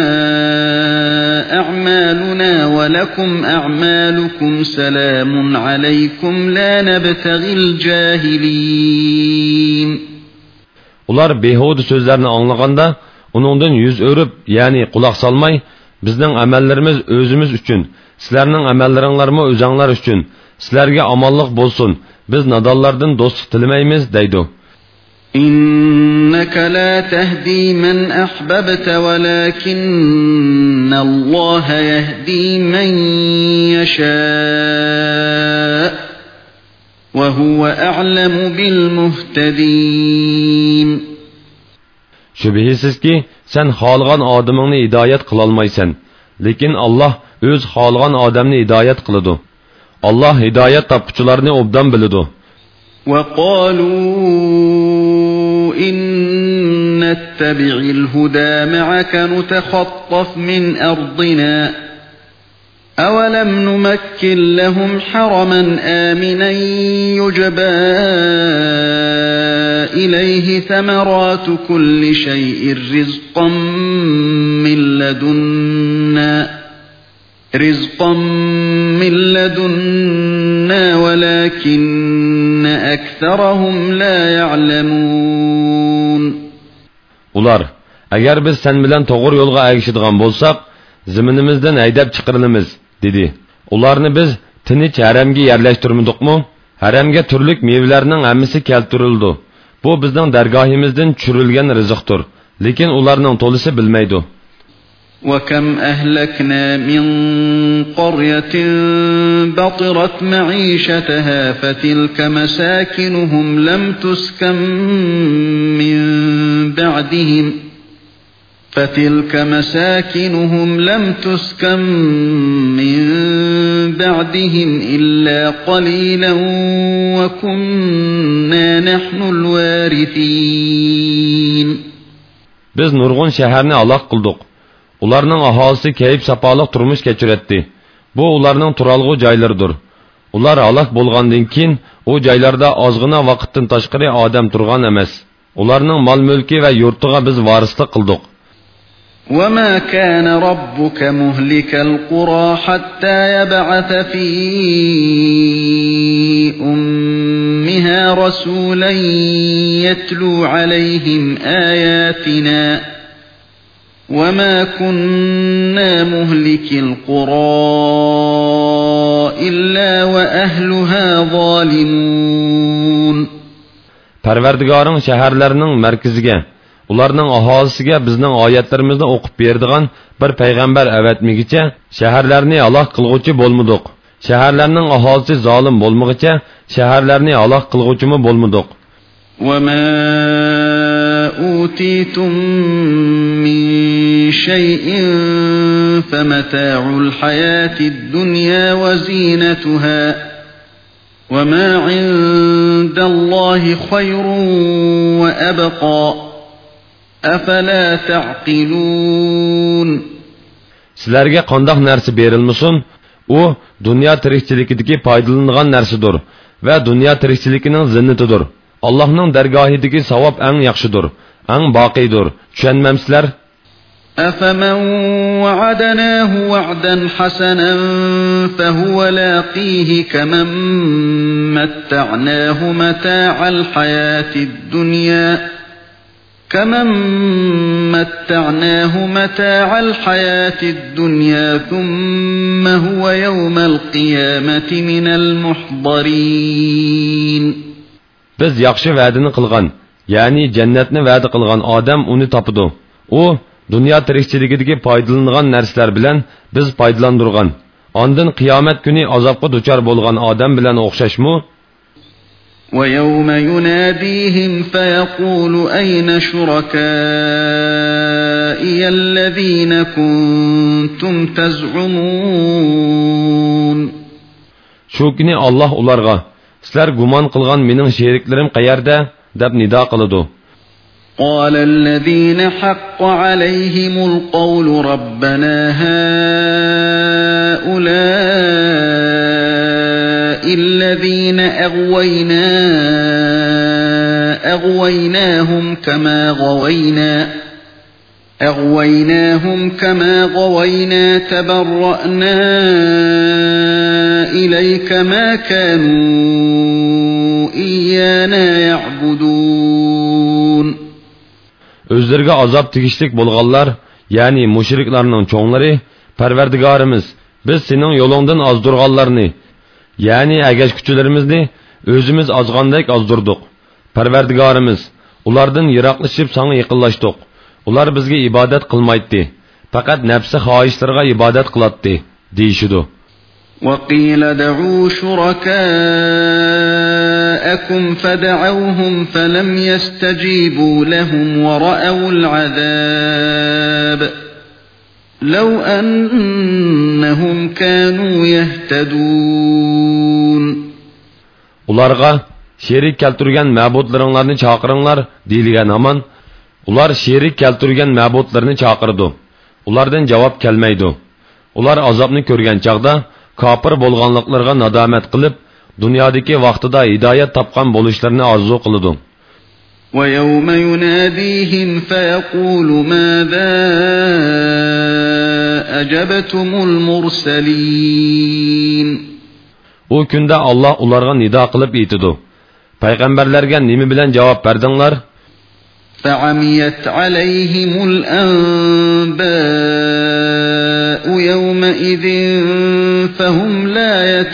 Speaker 3: أَعْمَالُنَا وَلَكُمْ أَعْمَالُكُمْ سَلَامٌ عَلَيْكُمْ لَا نَبْتَغِي الْجَاهِلِينَ.
Speaker 2: Ular behuda so'zlarni anglaganda, uningdan yuz o'rib, ya'ni quloq solmay, bizning amallarimiz o'zimiz uchun, sizlarning amallaringlarmi o'zinglar uchun, sizlarga omonlik bo'lsin. Biz nadonlardan do'stlik tilamaymiz, deydi.
Speaker 3: إِنَّكَ لَا تَهْدِي مَنْ أَحْبَبْتَ وَلَكِنَّ الله يهدي من يشاء وهو أعلم بالمهتدين.
Speaker 2: Şübihisiz ki sen xalğan adamını hidayet kılalmaysan. Lekin Allah öz xalğan adamını hidayet kılıdı. Allah hidayet tapıcılarını obdan bilidu.
Speaker 3: وَقَالُوا إِنْ نَتَّبِعِ الْهُدَى مَعَكَ نُتَخَطَّفْ مِنْ أَرْضِنَا أَوَلَمْ نُمَكِّنْ لَهُمْ حَرَمًا آمِنًا يُجْبَى إِلَيْهِ ثَمَرَاتُ كُلِّ شَيْءٍ رِزْقًا مِنْ لَدُنَّا رِزْقًا مِنْ لَدُنَّا وَلَكِنَّ أَكْثَرَهُمْ لَا يَعْلَمُونَ.
Speaker 2: Ular, agar biz sen bilan to'g'ri yo'lga erishadigan bo'lsak, ziminimizdan haydab chiqarilamiz, dedi. Ularni biz tinch haramga yerlashtirmadikmi? Haramga turlik mevlarning hammasi keltirildi. Bu bizning dargohimizdan tushirilgan rizqdir, lekin ularning to'lisi bilmaydi.
Speaker 3: وَكَمْ أَهْلَكْنَا مِنْ قَرْيَةٍ بَطِرَتْ مَعِيشَتَهَا فَتِلْكَ مَسَاكِنُهُمْ لَمْ تُسْكَنْ مِنْ بَعْدِهِمْ فَتِلْكَ مَسَاكِنُهُمْ لَمْ تُسْكَنْ مِنْ بَعْدِهِمْ إِلَّا قَلِيلًا وَكُنَّا نَحْنُ الْوَارِثِينَ.
Speaker 2: Biz nurg'un shaharni halok qildik. Ularning aholisi kayib sapolik turmush kechiratdi. Bu ularning turalg'u joylaridir. Ular halok bo'lgandan keyin u joylarda ozgina vaqtdan tashqari odam turgan emas. Ularning mol-mulki va yurtiga biz varislik qildik.
Speaker 3: وَمَا كَانَ رَبُّكَ مُهْلِكَ الْقُرَى حَتَّى يَبْعَثَ فِي أُمِّهَا رَسُولًا يَتْلُو عَلَيْهِمْ آيَاتِنَا وَمَا كُنَّا مُهْلِكِ الْقُرَى إِلَّا وَأَهْلُهَا ظَالِمُونَ.
Speaker 2: Parvardigoring shaharlarning markaziga, ularning aholisiga bizning oyatlarimizni o'qib beradigan bir payg'ambar avatmigicha shaharlarni halok qilguvchi bo'lmadik. Shaharlarning aholisi zolim bo'lmagicha shaharlarni halok qilguvchimi bo'lmadik.
Speaker 3: وَمَا أُوتِيتُم مِّن شَيْءٍ فَمَتَاعُ الْحَيَاةِ الدُّنْيَا وَزِينَتُهَا وَمَا عِندَ اللَّهِ خَيْرٌ وَأَبْقَى أَفَلَا تَعْقِلُونَ.
Speaker 2: Sizlarga qandoq narsa berilmasin, u dunyo tirikchiligidagi foydalanilgan narsadir va dunyo tirikchiligining zinnatidir. Allah'ның dargohidagi savob eng yaxshidir, eng boqiydir. Tushunmamsizlar?
Speaker 3: أَفَمَنْ وَعَدْنَاهُ وَعْدًا حَسَنًا فَهُوَ لَاقِيهِ كَمَنْ مَتَّعْنَاهُ مَتَاعَ الْحَيَاةِ الدُّنْيَا كَمَنْ مَتَّعْنَاهُ مَتَاعَ الْحَيَاةِ الدُّنْيَا ثُمَّ هُوَ يَوْمَ الْقِيَامَةِ مِنَ الْمُحْضَرِينَ.
Speaker 2: Biz yaxshi va'dani qilgan, ya'ni jannatni va'da qilgan odam uni topidi. U dunyo tirikchiligidagi foydalanilgan narsalar bilan biz foydalandirgan. Ondan qiyomat kuni azobga duchor bo'lgan odam bilan o'xshashmi?
Speaker 3: وَيَوْمَ يُنَادِيهِمْ فَيَقُولُ أَيْنَ شُرَكَائِيَ الَّذِينَ كُنْتُمْ تَزْعُمُونَ.
Speaker 2: Shu kuni Allah ularga sizlar gumon qilgan mening sheriklarim qayerda deb nido qiladi.
Speaker 3: قال الذين حق عليهم القول ربنا هؤلاء الذين أغوينا أغويناهم كما غوينا أغويناهم كما غوينا تبرأنا إليك ما كانوا إيانا يعبدون.
Speaker 2: Özlerge azap tigişlik bolğanlar, yani müşriklarning çoğunları, Parvardigarimiz, biz senin yolundan azdurğanlarını, yani əgəş küçülərimizni özümüz azğandayk azdurduq. Parvardigarimiz, ulardan yıraqlaşıp sana yıqıllaşdık. Ular bizge ibadet qılmaydı.
Speaker 1: faqat nafsi xohishlarga ibodat qiladi deyishidi.
Speaker 3: وقيل دعوا شركاءكم فدعوهم فلم يستجيبوا لهم ورأوا العذاب لو أنهم كانوا يهتدون.
Speaker 1: Ularga sherik keltirgan ma'budlaringlarni chaqiringlar deyilgan aman, ular sherik keltirgan ma'budlarni chaqirdi. Ulardan javob kelmaydi. Ular azobni ko'rgan chaqda kafir bo'lganliklariga nadomat qilib, dunyodagi vaqtida hidoyat topgan bo'lishlarini orzu qiladi.
Speaker 3: وَيَوْمَ يُنَادِيهِمْ فَيَقُولُ مَاذَا أَجَبْتُمُ الْمُرْسَلِينَ.
Speaker 1: O kunda Allah ularga nido qilib aytidi. Payg'ambarlarga nima bilan javob berdinglar?
Speaker 3: فَعَمِيَتْ عَلَيْهِمُ الْأَنْبَاءُ يَوْمَئِذٍ فَهُمْ لَا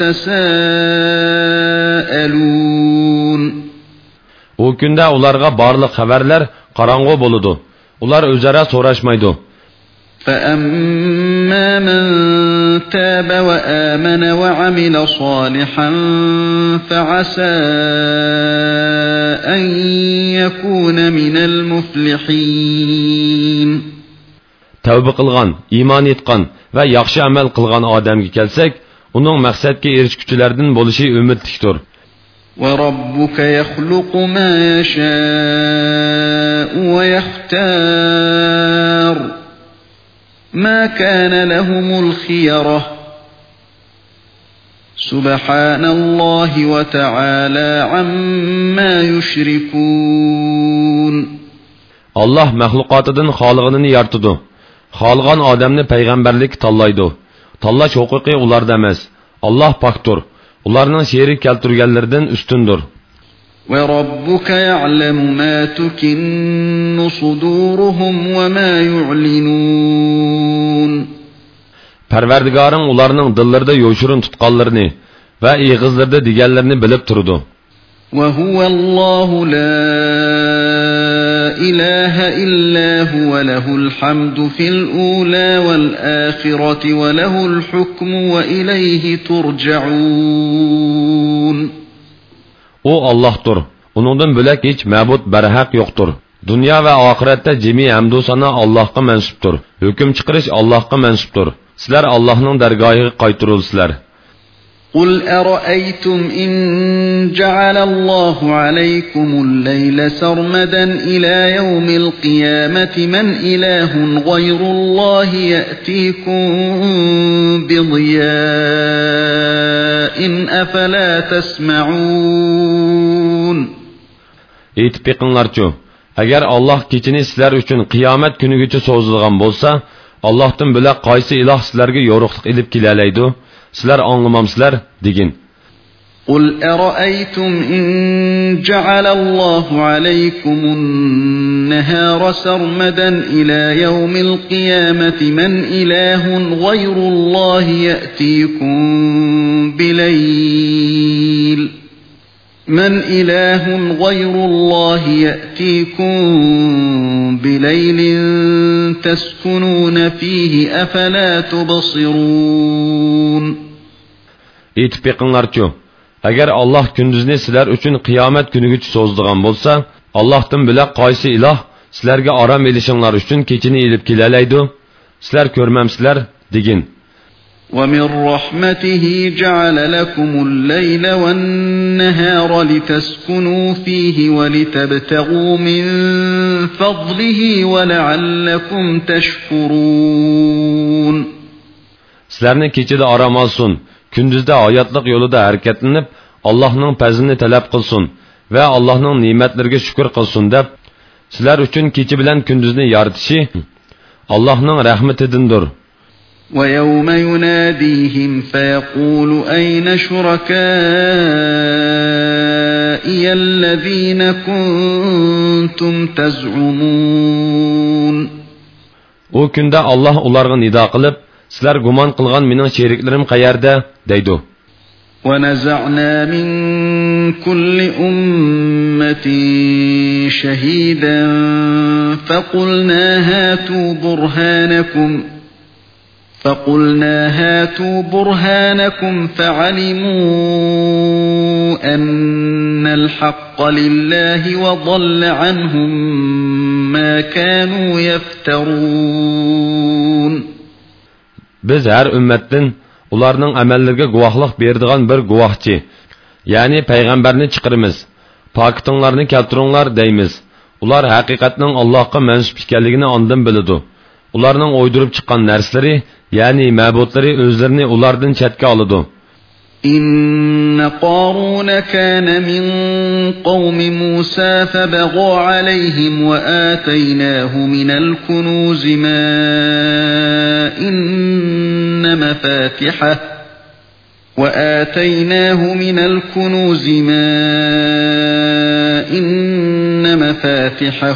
Speaker 3: يَتَسَاءَلُونَ.
Speaker 1: O kunda ularga barliq xabarlar qorong'u bo'ladi. Ular o'zaro so'rashmaydi.
Speaker 3: فَأَمَّا مَنْ تَابَ وَآمَنَ وَعَمِلَ صَالِحًا فَعَسَى أَنْ يَكُونَ مِنَ الْمُفْلِحِينَ.
Speaker 1: Tavba qilgan, iymon etgan va yaxshi amal qilgan odamga kelsak, uning maqsadga erishguchilardan bo'lishi umidlikdir.
Speaker 3: وَرَبُّكَ يَخْلُقُ مَا يَشَاءُ وَيَخْتَارُ مَا كَانَ لَهُمُ الْخِيَرَةُ سُبْحَانَ اللَّهِ وَتَعَالَى عَمَّا يُشْرِكُونَ.
Speaker 1: Allah mahluqotidan xoliqini yaratdi. Xolgan odamni payg'ambarlik tanlaydi. Tanlash huquqi ularda emas. Allah pokdir. Ularning sherik keltirganlardan ustundir.
Speaker 3: وَرَبُّكَ يَعْلَمُ مَا تُكِنُّ صُدُورُهُمْ وَمَا يُعْلِنُونَ.
Speaker 1: Parvardigoring ularning dillarida yo'shirin tutqanlarini va ig'izlarda deganlarini bilib turdi.
Speaker 3: وَهُوَ اللَّهُ لَا إِلَهَ إِلَّا هُوَ لَهُ الْحَمْدُ فِي الْأُولَى وَالْآخِرَةِ وَلَهُ الْحُكْمُ وَإِلَيْهِ تُرْجَعُونَ.
Speaker 1: O Allah'tır. Onundan bölek hiç mabud berhaq yoktur. Dünya ve ahirette cemi hamdu sana Allah'a mensuptur. Hüküm çıkarış Allah'a mensuptur. Sizler Allah'ın dergahı qaytırılsızlar.
Speaker 3: قُلْ أَرَأَيْتُمْ إِنْ جَعَلَ اللَّهُ عَلَيْكُمُ اللَّيْلَ سَرْمَدًا إِلَى يَوْمِ الْقِيَامَةِ مَنْ إِلَهٌ غَيْرُ اللَّهِ يَأْتِيكُمْ بِضِيَاءٍ أَفَلَا تَسْمَعُونَ.
Speaker 1: Eytip beqinglarçu, agar Allah kechini sizlar uchun qiyomat kunigacha so'zilgan bo'lsa, Allohdan bilak qaysi iloh sizlarga yo'riqlik ilib kelalaydi? Sizlar anlamamsizlar degin.
Speaker 3: قُلْ أَرَأَيْتُمْ إِنْ جَعَلَ اللَّهُ عَلَيْكُمُ النَّهَارَ سَرْمَدًا إِلَى يَوْمِ الْقِيَامَةِ مَنْ إِلَهٌ غَيْرُ اللَّهِ يَأْتِيكُمْ بِلَيْلٍ مَنْ إِلَهٌ غَيْرُ اللَّهِ يَأْتِيكُمْ بِلَيْلٍ تَسْكُنُونَ فِيهِ أَفَلَا تُبْصِرُونَ.
Speaker 1: Eytip beqinglarçu, agar Allah kunduzni sizlar uchun qiyomat kunigacha so'zdigan bo'lsa, Allohdan bilak qaysi iloh sizlarga orom elishinglar uchun kechini ilib kelalaydi? Sizlar ko'rmamsizlar degin.
Speaker 3: وَمِنْ رَحْمَتِهِ جَعَلَ لَكُمُ اللَّيْلَ وَالنَّهَارَ لِتَسْكُنُوا فِيهِ وَلِتَبْتَغُوا مِنْ فَضْلِهِ وَلَعَلَّكُمْ تَشْكُرُونَ.
Speaker 1: Sizlarni kechida orom olsun, kunduzda hayotlik yo'lida harakatlanib, Allohning fazlini talab qilsin va Allohning ne'matlariga shukr qilsin deb, sizlar uchun kecha bilan kunduzni yaratishi Allohning rahmatidandir.
Speaker 3: وَيَوْمَ يُنَادِيهِمْ فَيَقُولُ أَيْنَ شُرَكَائِيَ الَّذِينَ كُنْتُمْ تَزْعُمُونَ.
Speaker 1: O kunda Allah ularga nido qilib, sizlar gumon qilgan mening sheriklarim qayerda deydi.
Speaker 3: وَنَزَعْنَا مِنْ كُلِّ أُمَّةٍ شَهِيدًا فَقُلْنَا هَاتُوا بُرْهَانَكُمْ فَقُلْنَا هَاتُوا بُرْهَانَكُمْ فَعَلِمُوا أَنَّ الْحَقَّ لِلَّهِ وَضَلَّ عَنْهُمْ مَا كَانُوا يَفْتَرُونَ.
Speaker 2: Biz her ümmetten ularning amallariga guvohlik beradigan bir guvohchi, ya'ni payg'ambarni chiqaramiz. Pakitinglarni keltiringlar deymiz. Ular haqiqatning Allohga mansub ekanligini ondan biladi. Ularning o'ydirib chiqqan narsalari, ya'ni ma'budlari o'zlarini ulardan chetga oladi.
Speaker 3: إن قارون كان من قوم موسى فبغى عليهم وآتيناه من الكنوز ما إن مفاتحه وآتيناه من الكنوز ما إن مفاتحه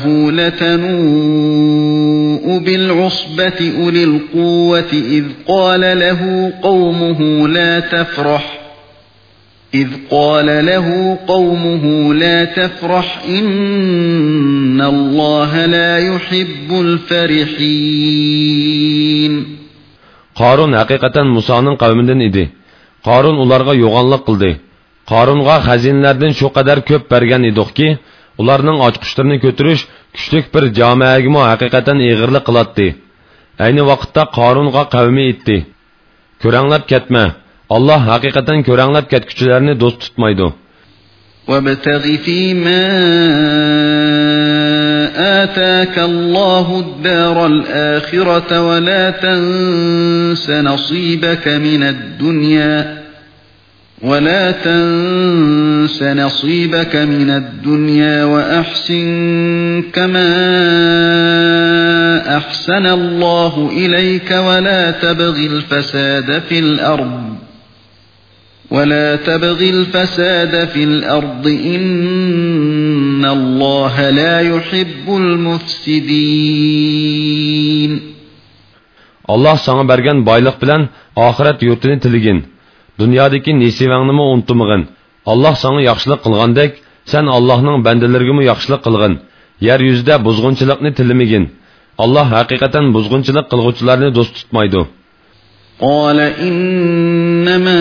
Speaker 3: لتنوء بالعصبة أولي القوة إذ قال له قومه لا تفرح إذ قال له قومه لا تفرح إن الله لا يحب الفرحين.
Speaker 2: Qarun haqiqatan Musoning qavmidan edi. Qarun ularga yo'g'onlik qildi. Qarunga xazinlardan shu qadar ko'p bergan edikki, ularning ochqishlarini ko'tarish kuchlik bir jamoaga haqiqatan ig'irlik qiladi. Ayni vaqtda Qarunga qavmi aytdi: "Ko'ranglab ketma. Allah haqiqatan ko'ranglab ketguchilarni do'st tutmaydi."
Speaker 3: وَابْتَغِ فِيمَا آتَاكَ اللَّهُ الدَّارَ الْآخِرَةَ وَلَا تَنْسَ نَصِيبَكَ مِنَ الدُّنْيَا وَلَا تَنْسَ نَصِيبَكَ مِنَ الدُّنْيَا وَأَحْسِنْ كَمَا أَحْسَنَ اللَّهُ إِلَيْكَ وَلَا تَبْغِ الْفَسَادَ فِي الْأَرْضِ وَلَا تَبْغِ الْفَسَادَ فِي الْأَرْضِ إِنَّ اللَّهَ لَا يُحِبُّ الْمُفْسِدِينَ.
Speaker 2: Allah sana bergen baylık bilen ahiret yurtini tiligin. Dünyadaki nesivanını unutmagın. Allah sana yaxşılık kılgandek, sen Allah'ın bendelerine yaxşılık kılgın. Yeryüzüde buzgunçılıkını tilimigin. Allah hakikaten buzgunçılık kılgıçlarını dost tutmaydı.
Speaker 3: قال إنما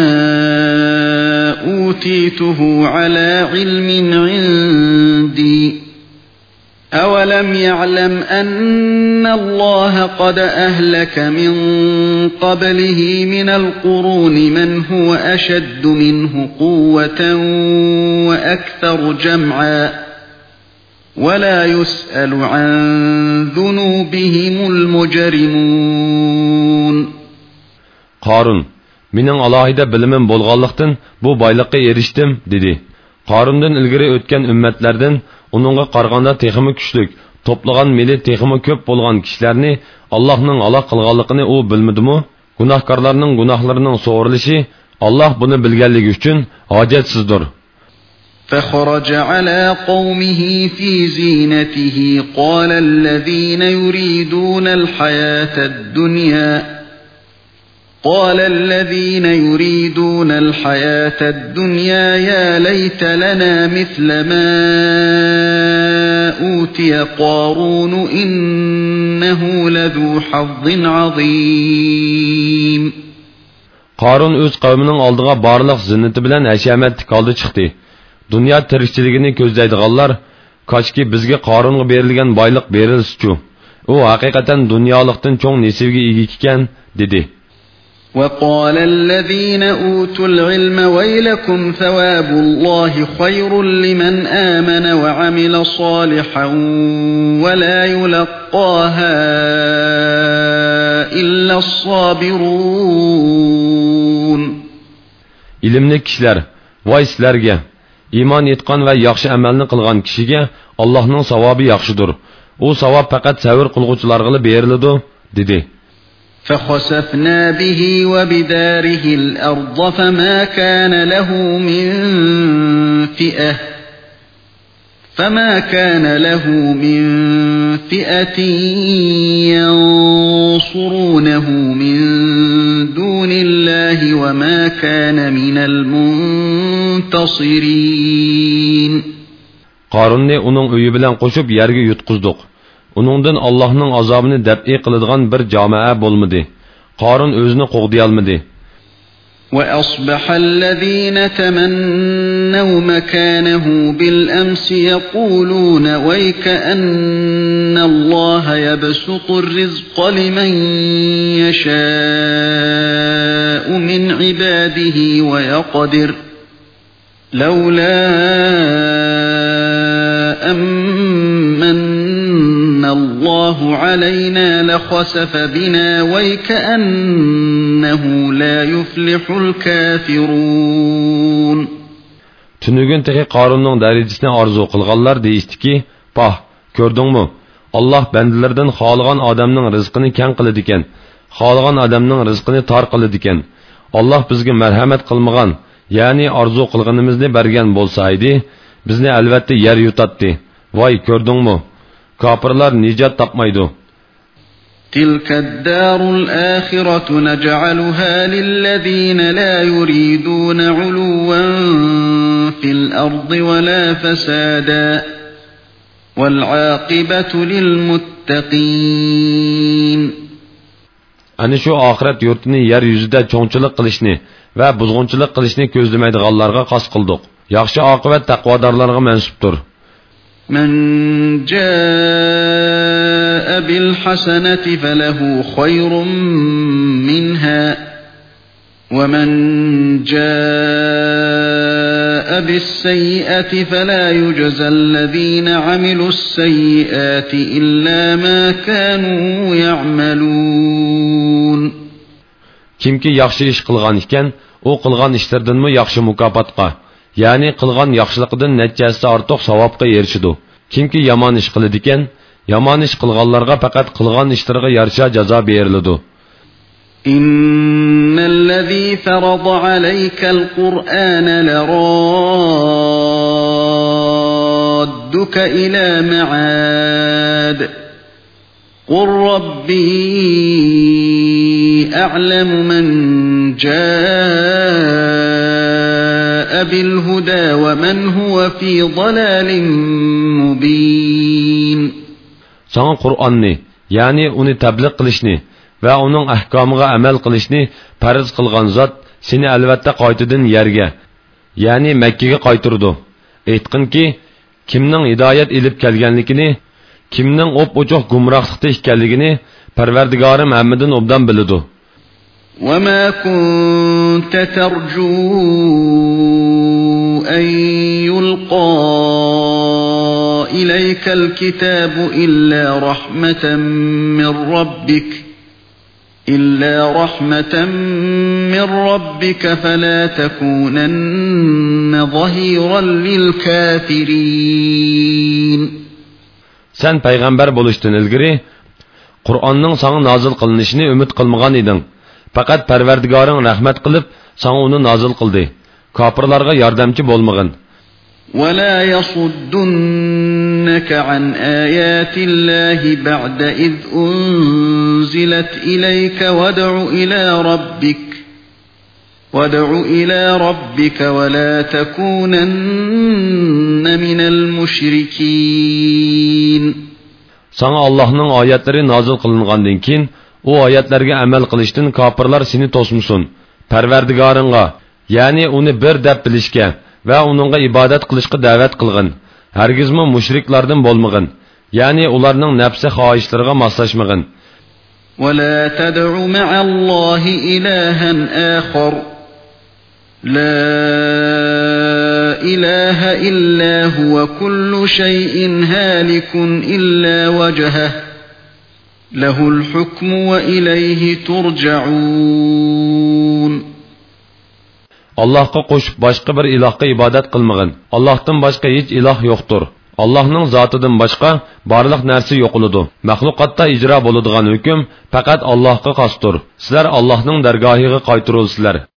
Speaker 3: أوتيته على علم عندي أولم يعلم أن الله قد أهلك من قبله من القرون من هو أشد منه قوة وأكثر جمعا ولا يسأل عن ذنوبهم المجرمون.
Speaker 2: Qarun, mening alohida bilimim bo'lganlikdan bu boylikqa erishdim dedi. Qarundan ilgari o'tgan ummatlardan uningga qaraganda texmi kuchlik, to'plagan meli texmi ko'p bo'lgan kishilarni Allohning aloq qilganligini u bilmadimi? Gunohkorlarning gunohlarining so'rilishi Alloh buni bilganligi uchun hojatsizdir.
Speaker 3: فخرج على قومه في زينته قال الذين يريدون الحياة الدنيا قال الذين يريدون الحياة الدنيا يا ليت لنا مثل ما أوتي قارون إنه لذو حظ عظيم.
Speaker 2: Qarun öz qavmining oldiga barliq zinnati bilan hashamatlik oldi chiqdi. Dunyo tirikchiligini ko'zlaydiganlar, kochki bizga Qarunga berilgan boylik berilsin-chu. U haqiqatan dunyolikdan cho'ng nasibiga ega ekan dedi.
Speaker 3: وقال الذين أوتوا العلم ويلكم ثواب الله خير لمن آمن وعمل صالحا ولا يلقاها إلا الصابرون.
Speaker 2: İlimli kişiler, vay sizlerge, iman etkan ve yaxşı amelini kılgan kişiге Allah'ın savabı yaxşıdır. O savab fakat savr kılgıçılargılı berilidu, dedi.
Speaker 3: فَخَسَفْنَا بِهِ وَبِدَارِهِ الْأَرْضَ فَمَا كَانَ لَهُ مِنْ فِئَةٍ فما كان له من فئة ينصرونه من دون الله وما كان من المنتصرين.
Speaker 2: Qarunni uning uyi bilan qo'shib yerga yutqizdik. Uningdan Allohning azobini dab'i qiladigan bir jamoa bo'lmadi. Qarun o'zini qo'g'diy olmadi.
Speaker 3: وأصبح الذين تمنوا مكانه بالأمس يقولون ويك أن الله يبسط الرزق لمن يشاء من عباده ويقدر لولا أمن الله علينا لخسف بنا ويكأنه لا يفلح الكافرون.
Speaker 2: Tünügün tehi Qarunning darajasini arzu qilganlar deyishdiki, "Pah, ko'rdingmi? Alloh bandalardan xohlagan odamning rizqini keng qiladi ekan, xohlagan odamning rizqini tor qiladi ekan. Alloh bizga marhamat qilmagan, ya'ni arzu qilganimizni bergan bo'lsa edi, bizni albatta yer yutatdi. Voy, ko'rdingmi? Kafirlar nijot topmaydi."
Speaker 3: تلك الدار الآخرة نجعلها للذين لا يريدون علوا في الأرض ولا فسادا والعاقبة للمتقين.
Speaker 2: Ani şu ahiret yurtini yer yüzüde çoğunçılık qilishni ve buzg'unchilik qilishni ko'zlamaydiganlarga qas qildik. Yaxshi oqibat taqvodorlarga mansubdir.
Speaker 3: من جاء بالحسنة فله خير منها ومن جاء بالسيئة فلا يجزى الذين عملوا السيئات إلا ما كانوا يعملون.
Speaker 2: Kimki yaxshi ish qilgan ekan, u qilgan ishlardanmi yaxshi mukofotga, ya'ni qilgan yaxshiligidan natijasi ortiq savobga erishadi. Kimki yomon ish qiladi ekan, yomon ish qilganlarga faqat qilgan ishlariga yarasha jazo beriladi.
Speaker 3: Innallazî farada aleykal Qur'âne leradduke ilâ me'âd. Qul Rabbi a'lemu men câe bilhuda ve men huve fî dalâlin mubîn.
Speaker 2: Sana Qur'onni, yani onu təbliğ qilishni ve onun ahkamıga amal qilishni farz qilgan zot seni albatta qaytadan yerga, yani Mekke'ge qaytirdi. Aytqinki, kimning hidoyat ilib kelganligini, kimning op-ochoq gumrohlikda ekanligini Parvardigorim hammadan obdan biladi.
Speaker 3: وَمَا كُنْتَ تَرْجُو أَنْ يُلْقَى إِلَيْكَ الْكِتَابُ إِلَّا رَحْمَةً مِّنْ رَبِّكَ إِلَّا رَحْمَةً مِّنْ رَبِّكَ فَلَا تَكُونَنَّ ظَهِيرًا لِلْكَافِرِينَ.
Speaker 2: Sen peygamber bo'lishdan ilgari Qur'onning sana nazil qilinishini umid qilmagan eding. Faqat Parvardigoring rahmat qilib, sana uni nazil qildi. Kafirlarga yordamchi bo'lmagin.
Speaker 3: وَلَا يَصُدُّنَّكَ عَنْ آيَاتِ اللَّهِ بَعْدَ إِذْ أُنْزِلَتْ إِلَيْكَ وَادْعُ إِلَى رَبِّكَ وَادْعُ إِلَى رَبِّكَ وَلَا تَكُونَنَّ مِنَ الْمُشْرِكِينَ.
Speaker 2: Sana Allah'ның ayetleri nazil kılıngandan keyin o ayetlerge amel kılıştın kafirlar seni tosmusun. Parvardigoringga, yani onu bir deb bilishga ve onunla ibadet kılışqa davet kılgın. Hergizmi müşriklardan bolmagın. Yani ularning nafsi xohishlariga moslashmagin.
Speaker 3: وَلَا تَدْعُ مَعَ اللَّهِ إِلَهًا آخَرَ لَا إِلَهَ إِلَّا هُوَ كُلُّ شَيْءٍ هَالِكٌ إِلَّا وَجْهَهُ لَهُ الْحُكْمُ وَإِلَيْهِ تُرْجَعُونَ.
Speaker 2: Allah'a qo'shib boshqa bir ilohga ibodat qilmagin. Allohdan boshqa hech iloh yo'qdir. Allohning zotidan boshqa barliq narsa yo'qoladi. Maxluqotda ijro bo'ladigan hukm faqat Allohga xosdir. Sizlar Allohning dargohiga qaytirilsizlar.